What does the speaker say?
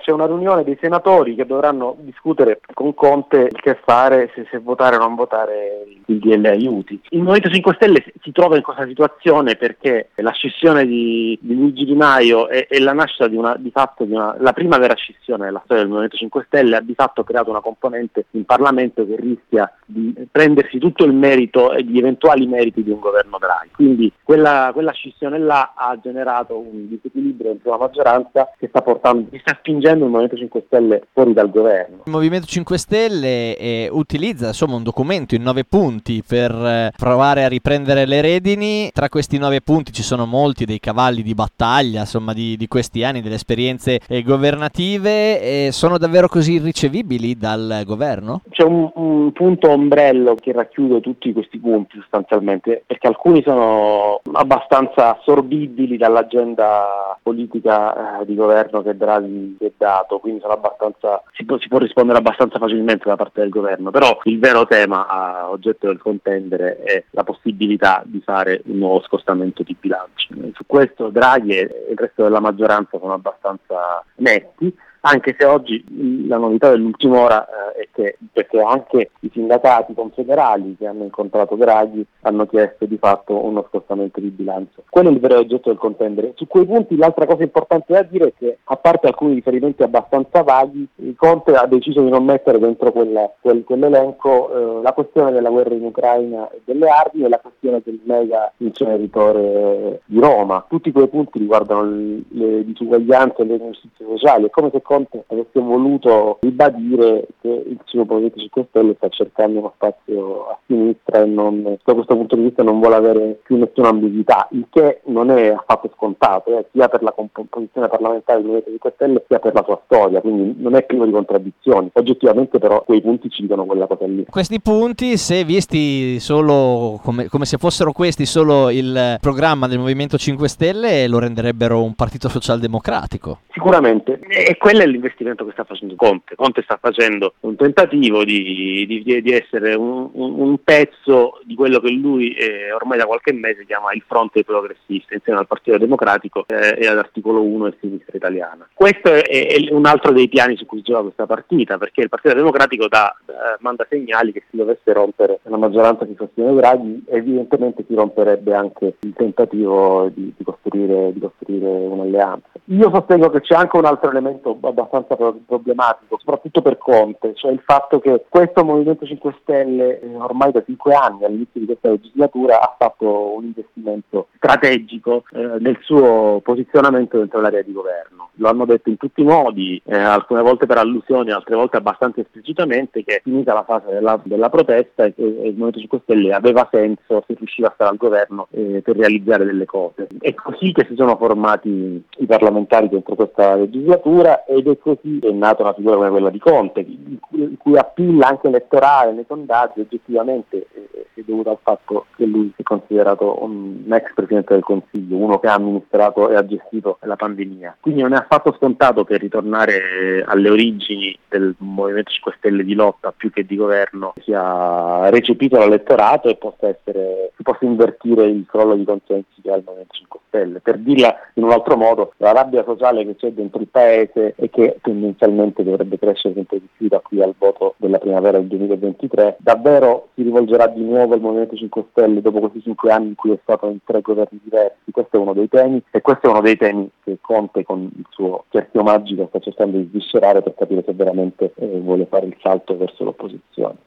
c'è una riunione dei senatori che dovranno discutere con Conte il che fare, se votare o non votare il DL aiuti. Il Movimento 5 Stelle si trova in questa situazione perché la scissione di Luigi Di Maio e la nascita la prima vera scissione della storia del Movimento 5 Stelle ha di fatto creato una componente in Parlamento che rischia di prendersi tutto il merito e gli eventuali meriti di un governo Draghi. Quindi quella scissione là ha generato un disequilibrio dentro la maggioranza che sta spingendo il Movimento 5 Stelle fuori dal governo. Il Movimento 5 Stelle utilizza insomma un documento in 9 punti per provare a riprendere le redini. Tra questi 9 punti ci sono molti dei cavalli di battaglia insomma di questi anni, delle esperienze governative. Sono davvero così irricevibili dal governo? C'è un punto ombrello che racchiude tutti questi punti sostanzialmente, perché alcuni sono abbastanza assorbibili dall'agenda politica di governo che Draghi ha dato, quindi si può rispondere abbastanza facilmente da parte del governo, però il vero tema oggetto del contendere è la possibilità di fare un nuovo scostamento di bilancio. Su questo Draghi e il resto della maggioranza sono abbastanza netti, anche se oggi la novità dell'ultima ora è che perché anche i sindacati confederali che hanno incontrato Draghi hanno chiesto di fatto uno scostamento di bilancio. Quello è il vero oggetto del contendere. Su quei punti l'altra cosa importante da dire è che, a parte alcuni riferimenti abbastanza vaghi, il Conte ha deciso di non mettere dentro quell'elenco la questione della guerra in Ucraina e delle armi e la questione del mega inceneritore di Roma. Tutti quei punti riguardano le disuguaglianze e le ingiustizie sociali. È come se Conte avesse voluto ribadire che il suo Movimento 5 Stelle sta cercando uno spazio a sinistra e da questo punto di vista non vuole avere più nessuna ambiguità, il che non è affatto scontato, sia per la composizione parlamentare del Movimento 5 Stelle sia per la sua storia, quindi non è privo di contraddizioni. Oggettivamente però quei punti ci dicono quella cosa lì. Questi punti, se visti solo come se fossero questi solo il programma del Movimento 5 Stelle, lo renderebbero un partito socialdemocratico. Sicuramente, e quello è l'investimento che sta facendo Conte. Conte sta facendo un tentativo di essere un pezzo di quello che lui ormai da qualche mese chiama il fronte progressista insieme al Partito Democratico e all'articolo 1 e Sinistra Italiana. Questo è un altro dei piani su cui si gioca questa partita, perché il Partito Democratico manda segnali che si dovesse rompere la maggioranza che sostiene Draghi, evidentemente si romperebbe anche il tentativo di costruire un'alleanza. Io sostengo che c'è anche un altro elemento abbastanza problematico, soprattutto per Conte, cioè il fatto che questo Movimento 5 Stelle ormai da 5 anni, all'inizio di questa legislatura, ha fatto un investimento strategico nel suo posizionamento dentro l'area di governo. Lo hanno detto in tutti i modi, alcune volte per allusioni, altre volte abbastanza esplicitamente, che finita la fase della protesta e che il Movimento 5 Stelle aveva senso se riusciva a stare al governo per realizzare delle cose. È così che si sono formati i parlamentari dentro questa legislatura ed è così che è nata una figura come quella di Conte, il cui appeal anche elettorale nei sondaggi oggettivamente è dovuto al fatto che lui è considerato un ex Presidente del Consiglio, uno che ha amministrato e ha gestito la pandemia. Quindi non è affatto scontato che ritornare alle origini del Movimento 5 Stelle di lotta più che di governo sia recepito dall'elettorato e si possa invertire il crollo di consensi che ha il Movimento 5 Stelle. Per dirla in un altro modo, la rabbia sociale che c'è dentro il paese e che tendenzialmente dovrebbe crescere sempre di più da qui al voto della primavera del 2023, davvero si rivolgerà di nuovo al Movimento 5 Stelle dopo questi 5 anni in cui è stato in 3 governi diversi. Questo è uno dei temi e questo è uno dei temi che Conte con il suo cerchio magico sta cercando di sviscerare per capire se veramente vuole fare il salto verso l'opposizione.